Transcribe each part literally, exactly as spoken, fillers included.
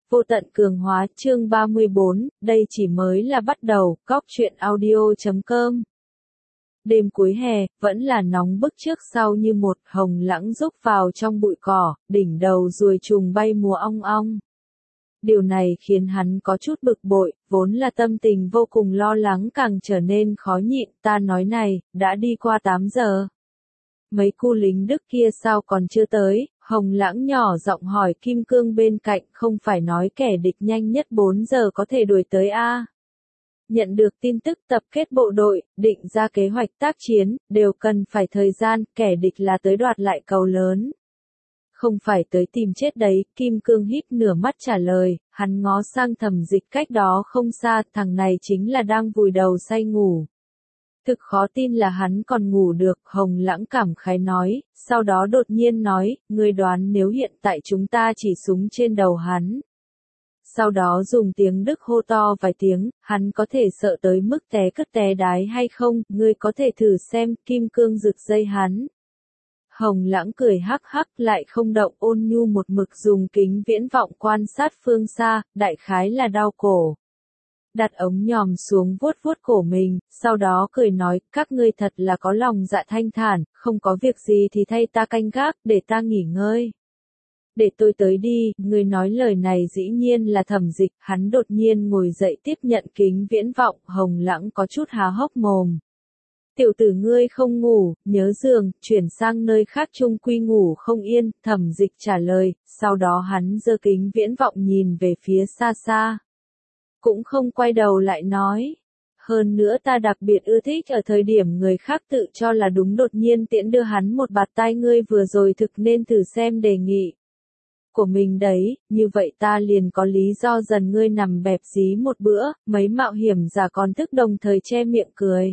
Vô tận cường hóa chương ba mươi bốn, đây chỉ mới là bắt đầu, góc truyện audio chấm com. Đêm cuối hè, vẫn là nóng bức trước sau như một hồng lãng rúc vào trong bụi cỏ, đỉnh đầu ruồi trùng bay mùa ong ong. Điều này khiến hắn có chút bực bội, vốn là tâm tình vô cùng lo lắng càng trở nên khó nhịn, ta nói này, đã đi qua tám giờ. Mấy cu lính Đức kia sao còn chưa tới, Hồng Lãng nhỏ giọng hỏi Kim Cương bên cạnh, không phải nói kẻ địch nhanh nhất bốn giờ có thể đuổi tới a? Nhận được tin tức tập kết bộ đội, định ra kế hoạch tác chiến, đều cần phải thời gian, kẻ địch là tới đoạt lại cầu lớn. Không phải tới tìm chết đấy, Kim Cương híp nửa mắt trả lời, hắn ngó sang Thẩm Dịch cách đó không xa, thằng này chính là đang vùi đầu say ngủ. Thực khó tin là hắn còn ngủ được, Hồng Lãng cảm khái nói, sau đó đột nhiên nói, ngươi đoán nếu hiện tại chúng ta chỉ súng trên đầu hắn. Sau đó dùng tiếng Đức hô to vài tiếng, hắn có thể sợ tới mức té cất té đái hay không, ngươi có thể thử xem, Kim Cương giật dây hắn. Hồng Lãng cười hắc hắc lại không động, Ôn Nhu một mực dùng kính viễn vọng quan sát phương xa, đại khái là đau cổ. Đặt ống nhòm xuống vuốt vuốt cổ mình, sau đó cười nói, các ngươi thật là có lòng dạ thanh thản, không có việc gì thì thay ta canh gác, để ta nghỉ ngơi. Để tôi tới đi, người nói lời này dĩ nhiên là Thẩm Dịch, hắn đột nhiên ngồi dậy tiếp nhận kính viễn vọng, Hồng Lãng có chút há hốc mồm. Tiểu tử ngươi không ngủ, nhớ giường, chuyển sang nơi khác chung quy ngủ không yên, Thẩm Dịch trả lời, sau đó hắn giơ kính viễn vọng nhìn về phía xa xa. Cũng không quay đầu lại nói. Hơn nữa ta đặc biệt ưa thích ở thời điểm người khác tự cho là đúng đột nhiên tiễn đưa hắn một bạt tai, ngươi vừa rồi thực nên thử xem đề nghị của mình đấy, như vậy ta liền có lý do dần ngươi nằm bẹp dí một bữa, mấy mạo hiểm giả còn thức đồng thời che miệng cười.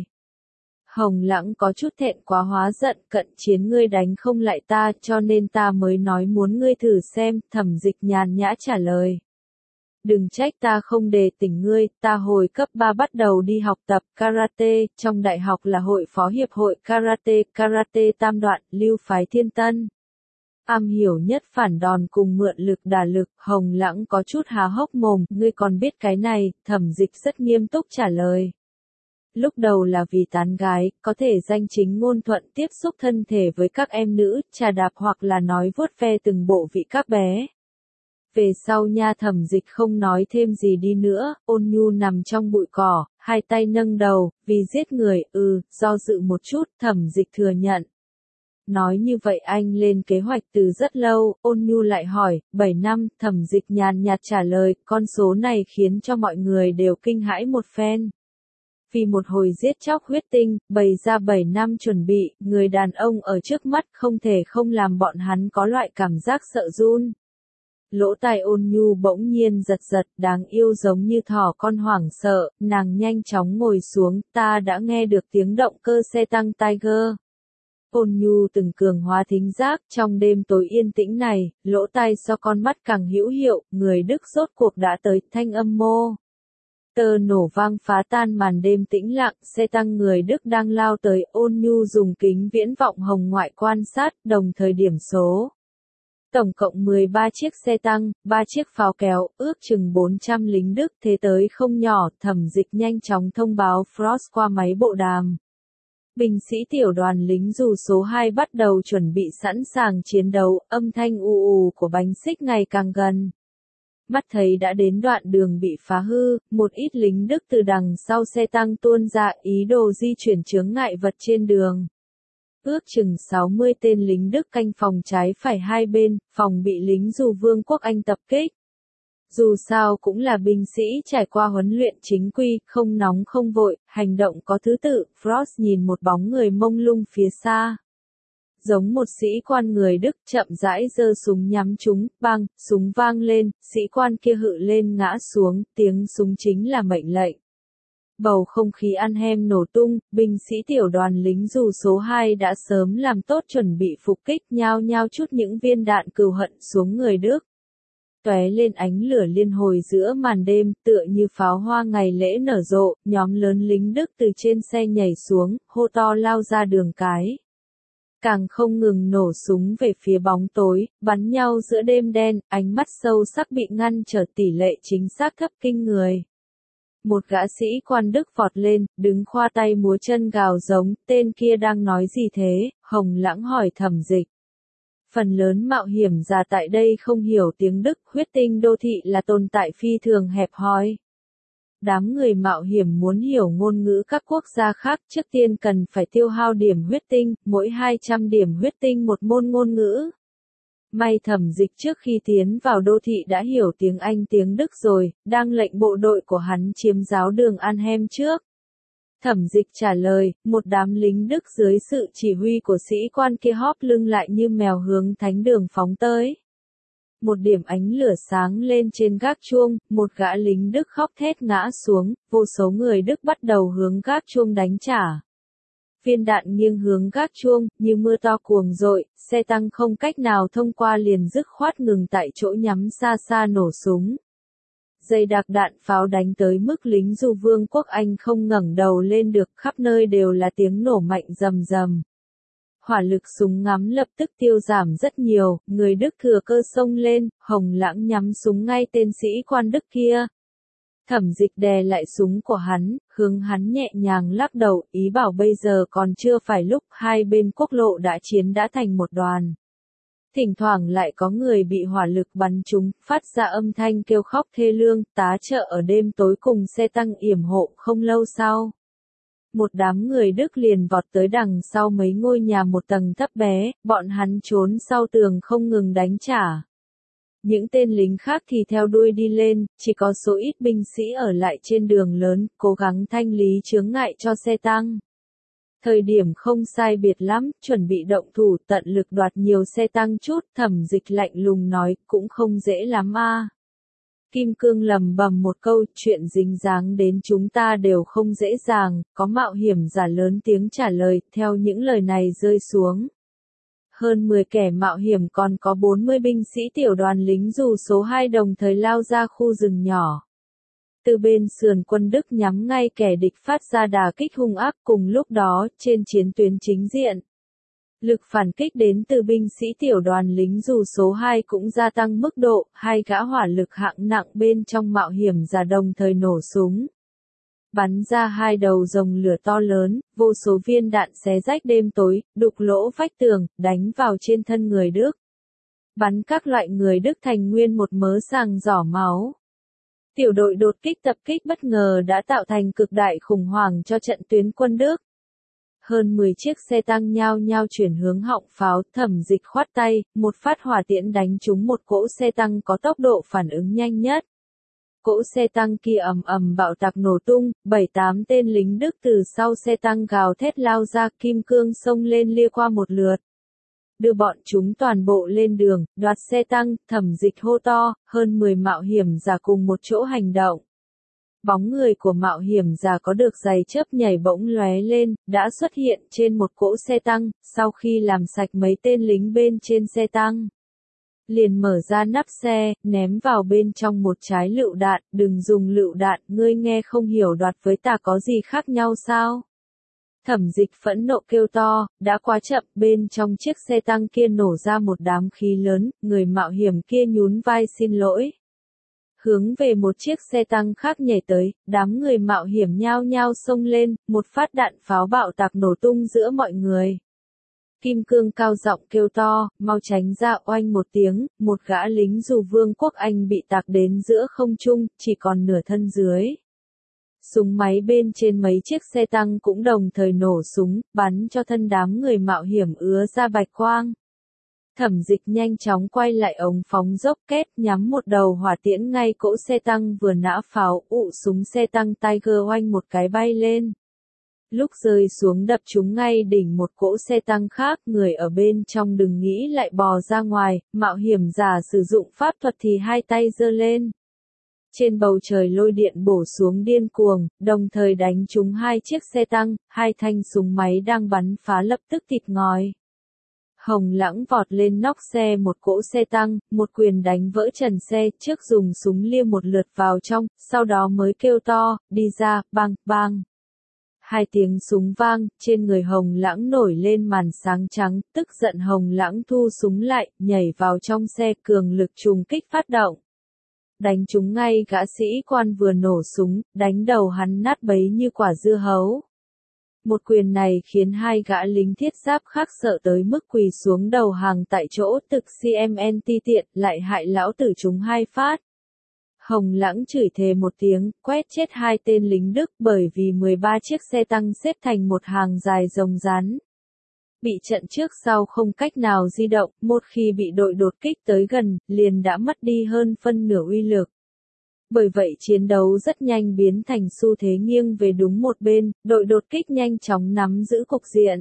Hồng Lãng có chút thẹn quá hóa giận, cận chiến ngươi đánh không lại ta cho nên ta mới nói muốn ngươi thử xem, Thẩm Dịch nhàn nhã trả lời. Đừng trách ta không đề tỉnh ngươi, ta hồi cấp ba bắt đầu đi học tập karate, trong đại học là hội phó hiệp hội karate, karate tam đoạn, lưu phái Thiên Tân. Am hiểu nhất phản đòn cùng mượn lực đả lực, Hồng Lãng có chút há hốc mồm, ngươi còn biết cái này, Thẩm Dịch rất nghiêm túc trả lời. Lúc đầu là vì tán gái, có thể danh chính ngôn thuận tiếp xúc thân thể với các em nữ, trà đạp hoặc là nói vuốt ve từng bộ vị các bé. Về sau nha, Thẩm Dịch không nói thêm gì đi nữa, Ôn Nhu nằm trong bụi cỏ, hai tay nâng đầu, vì giết người, ừ, do dự một chút, Thẩm Dịch thừa nhận. Nói như vậy anh lên kế hoạch từ rất lâu, Ôn Nhu lại hỏi, bảy năm, Thẩm Dịch nhàn nhạt trả lời, con số này khiến cho mọi người đều kinh hãi một phen. Vì một hồi giết chóc huyết tinh, bày ra bảy năm chuẩn bị, người đàn ông ở trước mắt không thể không làm bọn hắn có loại cảm giác sợ run. Lỗ tai Ôn Nhu bỗng nhiên giật giật, đáng yêu giống như thỏ con hoảng sợ, nàng nhanh chóng ngồi xuống, ta đã nghe được tiếng động cơ xe tăng Tiger. Ôn Nhu từng cường hóa thính giác, trong đêm tối yên tĩnh này, lỗ tai so con mắt càng hữu hiệu, người Đức rốt cuộc đã tới, thanh âm mô. Tơ nổ vang phá tan màn đêm tĩnh lặng, xe tăng người Đức đang lao tới, Ôn Nhu dùng kính viễn vọng hồng ngoại quan sát, đồng thời điểm số. Tổng cộng mười ba chiếc xe tăng, ba chiếc pháo kéo, ước chừng bốn trăm lính Đức, thế tới không nhỏ, Thẩm Dịch nhanh chóng thông báo Frost qua máy bộ đàm. Binh sĩ tiểu đoàn lính dù số hai bắt đầu chuẩn bị sẵn sàng chiến đấu, âm thanh ù ù của bánh xích ngày càng gần. Mắt thấy đã đến đoạn đường bị phá hư, một ít lính Đức từ đằng sau xe tăng tuôn ra, ý đồ di chuyển chướng ngại vật trên đường. Ước chừng sáu mươi tên lính Đức canh phòng trái phải hai bên, phòng bị lính dù Vương quốc Anh tập kích. Dù sao cũng là binh sĩ trải qua huấn luyện chính quy, không nóng không vội, hành động có thứ tự, Frost nhìn một bóng người mông lung phía xa. Giống một sĩ quan người Đức chậm rãi giơ súng nhắm chúng, bang, súng vang lên, sĩ quan kia hự lên ngã xuống, tiếng súng chính là mệnh lệnh. Bầu không khí ăn hem nổ tung, binh sĩ tiểu đoàn lính dù số hai đã sớm làm tốt chuẩn bị phục kích, nhao nhao chút những viên đạn cừu hận xuống người Đức. Tóe lên ánh lửa liên hồi giữa màn đêm, tựa như pháo hoa ngày lễ nở rộ, nhóm lớn lính Đức từ trên xe nhảy xuống, hô to lao ra đường cái. càng không ngừng nổ súng về phía bóng tối, bắn nhau giữa đêm đen, ánh mắt sâu sắc bị ngăn trở tỷ lệ chính xác thấp kinh người. Một gã sĩ quan Đức vọt lên, đứng khoa tay múa chân gào giống, tên kia đang nói gì thế, Hồng Lãng hỏi Thẩm Dịch. Phần lớn mạo hiểm giả tại đây không hiểu tiếng Đức, huyết tinh đô thị là tồn tại phi thường hẹp hòi. Đám người mạo hiểm muốn hiểu ngôn ngữ các quốc gia khác trước tiên cần phải tiêu hao điểm huyết tinh, mỗi hai trăm điểm huyết tinh một môn ngôn ngữ. May Thẩm Dịch trước khi tiến vào đô thị đã hiểu tiếng Anh tiếng Đức rồi, đang lệnh bộ đội của hắn chiếm giáo đường Arnhem trước. Thẩm Dịch trả lời, một đám lính Đức dưới sự chỉ huy của sĩ quan kia hóp lưng lại như mèo hướng thánh đường phóng tới. Một điểm ánh lửa sáng lên trên gác chuông, một gã lính Đức khóc thét ngã xuống, vô số người Đức bắt đầu hướng gác chuông đánh trả. Viên đạn nghiêng hướng gác chuông, như mưa to cuồng dội, xe tăng không cách nào thông qua liền dứt khoát ngừng tại chỗ nhắm xa xa nổ súng. Dày đặc đạn pháo đánh tới mức lính du vương quốc Anh không ngẩng đầu lên được, khắp nơi đều là tiếng nổ mạnh rầm rầm. Hỏa lực súng ngắm lập tức tiêu giảm rất nhiều, người Đức thừa cơ xông lên, Hồng Lãng nhắm súng ngay tên sĩ quan Đức kia. Thẩm Dịch đè lại súng của hắn, hướng hắn nhẹ nhàng lắc đầu, ý bảo bây giờ còn chưa phải lúc, hai bên quốc lộ đã chiến đã thành một đoàn. Thỉnh thoảng lại có người bị hỏa lực bắn trúng, phát ra âm thanh kêu khóc thê lương, tá trợ ở đêm tối cùng xe tăng yểm hộ. Không lâu sau, một đám người Đức liền vọt tới đằng sau mấy ngôi nhà một tầng thấp bé, bọn hắn trốn sau tường không ngừng đánh trả. Những tên lính khác thì theo đuôi đi lên, chỉ có số ít binh sĩ ở lại trên đường lớn, cố gắng thanh lý chướng ngại cho xe tăng. Thời điểm không sai biệt lắm, chuẩn bị động thủ tận lực đoạt nhiều xe tăng chút, Thẩm Dịch lạnh lùng nói, cũng không dễ lắm a. Kim Cương lầm bầm một câu, chuyện dính dáng đến chúng ta đều không dễ dàng, có mạo hiểm giả lớn tiếng trả lời, theo những lời này rơi xuống. Hơn mười kẻ mạo hiểm còn có bốn mươi binh sĩ tiểu đoàn lính dù số hai đồng thời lao ra khu rừng nhỏ. Từ bên sườn quân Đức nhắm ngay kẻ địch phát ra đả kích hung ác, cùng lúc đó, trên chiến tuyến chính diện. Lực phản kích đến từ binh sĩ tiểu đoàn lính dù số hai cũng gia tăng mức độ, hai gã hỏa lực hạng nặng bên trong mạo hiểm giả đồng thời nổ súng. Bắn ra hai đầu rồng lửa to lớn, vô số viên đạn xé rách đêm tối, đục lỗ vách tường, đánh vào trên thân người Đức. Bắn các loại người Đức thành nguyên một mớ sàng giỏ máu. Tiểu đội đột kích tập kích bất ngờ đã tạo thành cực đại khủng hoảng cho trận tuyến quân Đức. Hơn mười chiếc xe tăng nhao nhao chuyển hướng họng pháo, Thẩm Dịch khoát tay, một phát hỏa tiễn đánh trúng một cỗ xe tăng có tốc độ phản ứng nhanh nhất. Cỗ xe tăng kia ầm ầm bạo tạc nổ tung, bảy tám tên lính Đức từ sau xe tăng gào thét lao ra, Kim Cương xông lên lia qua một lượt. Đưa bọn chúng toàn bộ lên đường, đoạt xe tăng, Thẩm Dịch hô to, hơn mười mạo hiểm giả cùng một chỗ hành động. Bóng người của mạo hiểm giả có được giày chớp nhảy bỗng lóe lên, đã xuất hiện trên một cỗ xe tăng, sau khi làm sạch mấy tên lính bên trên xe tăng. Liền mở ra nắp xe, ném vào bên trong một trái lựu đạn, đừng dùng lựu đạn, ngươi nghe không hiểu đoạt với ta có gì khác nhau sao? Thẩm Dịch phẫn nộ kêu to, đã quá chậm, bên trong chiếc xe tăng kia nổ ra một đám khí lớn, người mạo hiểm kia nhún vai xin lỗi. Hướng về một chiếc xe tăng khác nhảy tới, đám người mạo hiểm nhao nhao xông lên, một phát đạn pháo bạo tạc nổ tung giữa mọi người. Kim Cương cao giọng kêu to, mau tránh ra, oanh một tiếng, một gã lính dù vương quốc Anh bị tạc đến giữa không trung, chỉ còn nửa thân dưới. Súng máy bên trên mấy chiếc xe tăng cũng đồng thời nổ súng, bắn cho thân đám người mạo hiểm ứa ra bạch quang. Thẩm Dịch nhanh chóng quay lại ống phóng dốc két, nhắm một đầu hỏa tiễn ngay cỗ xe tăng vừa nã pháo, ụ súng xe tăng Tiger oanh một cái bay lên. Lúc rơi xuống đập trúng ngay đỉnh một cỗ xe tăng khác, người ở bên trong đừng nghĩ lại bò ra ngoài, mạo hiểm giả sử dụng pháp thuật thì hai tay giơ lên. Trên bầu trời lôi điện bổ xuống điên cuồng, đồng thời đánh trúng hai chiếc xe tăng, hai thanh súng máy đang bắn phá lập tức thịt ngòi. Hồng Lãng vọt lên nóc xe một cỗ xe tăng, một quyền đánh vỡ trần xe, trước dùng súng lia một lượt vào trong, sau đó mới kêu to, đi ra, bang, bang. Hai tiếng súng vang, trên người Hồng Lãng nổi lên màn sáng trắng, tức giận Hồng Lãng thu súng lại, nhảy vào trong xe, cường lực trùng kích phát động. Đánh trúng ngay gã sĩ quan vừa nổ súng, đánh đầu hắn nát bấy như quả dưa hấu. Một quyền này khiến hai gã lính thiết giáp khác sợ tới mức quỳ xuống đầu hàng tại chỗ, thực xê em en ti tiện, lại hại lão tử chúng hai phát. Hồng Lãng chửi thề một tiếng, quét chết hai tên lính Đức bởi vì mười ba chiếc xe tăng xếp thành một hàng dài rồng rắn. Bị trận trước sau không cách nào di động, một khi bị đội đột kích tới gần, liền đã mất đi hơn phân nửa uy lực. Bởi vậy chiến đấu rất nhanh biến thành xu thế nghiêng về đúng một bên, đội đột kích nhanh chóng nắm giữ cục diện.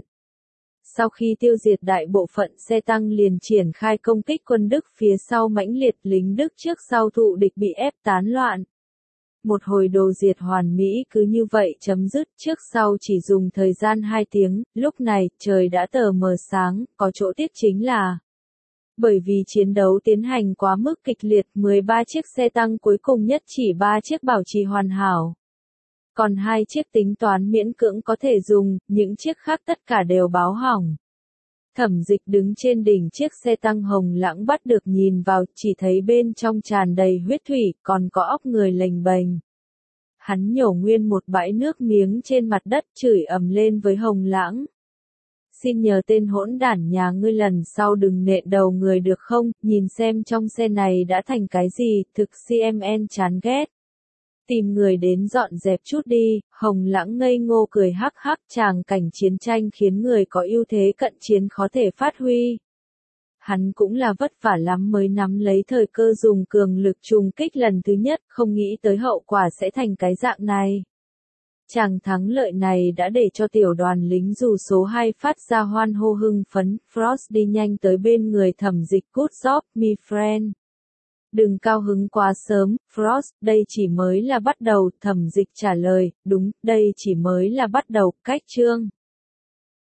Sau khi tiêu diệt đại bộ phận xe tăng liền triển khai công kích quân Đức phía sau mãnh liệt, lính Đức trước sau thụ địch bị ép tán loạn. Một hồi đồ diệt hoàn mỹ cứ như vậy chấm dứt, trước sau chỉ dùng thời gian hai tiếng, lúc này trời đã tờ mờ sáng, có chỗ tiếc chính là bởi vì chiến đấu tiến hành quá mức kịch liệt, mười ba chiếc xe tăng cuối cùng nhất chỉ ba chiếc bảo trì hoàn hảo. Còn hai chiếc tính toán miễn cưỡng có thể dùng, những chiếc khác tất cả đều báo hỏng. Thẩm Dịch đứng trên đỉnh chiếc xe tăng Hồng Lãng bắt được nhìn vào, chỉ thấy bên trong tràn đầy huyết thủy, còn có óc người lềnh bềnh. Hắn nhổ nguyên một bãi nước miếng trên mặt đất, chửi ầm lên với Hồng Lãng. Xin nhờ tên hỗn đản nhà ngươi lần sau đừng nện đầu người được không, nhìn xem trong xe này đã thành cái gì, thực xê em en chán ghét. Tìm người đến dọn dẹp chút đi, Hồng Lãng ngây ngô cười hắc hắc, tràng cảnh chiến tranh khiến người có ưu thế cận chiến khó thể phát huy. Hắn cũng là vất vả lắm mới nắm lấy thời cơ dùng cường lực trùng kích lần thứ nhất, không nghĩ tới hậu quả sẽ thành cái dạng này. Chàng thắng lợi này đã để cho tiểu đoàn lính dù số hai phát ra hoan hô hưng phấn, Frost đi nhanh tới bên người Thẩm Dịch. Good job, my friend. Đừng cao hứng quá sớm, Frost, đây chỉ mới là bắt đầu, Thẩm Dịch trả lời, đúng, đây chỉ mới là bắt đầu, cách chương.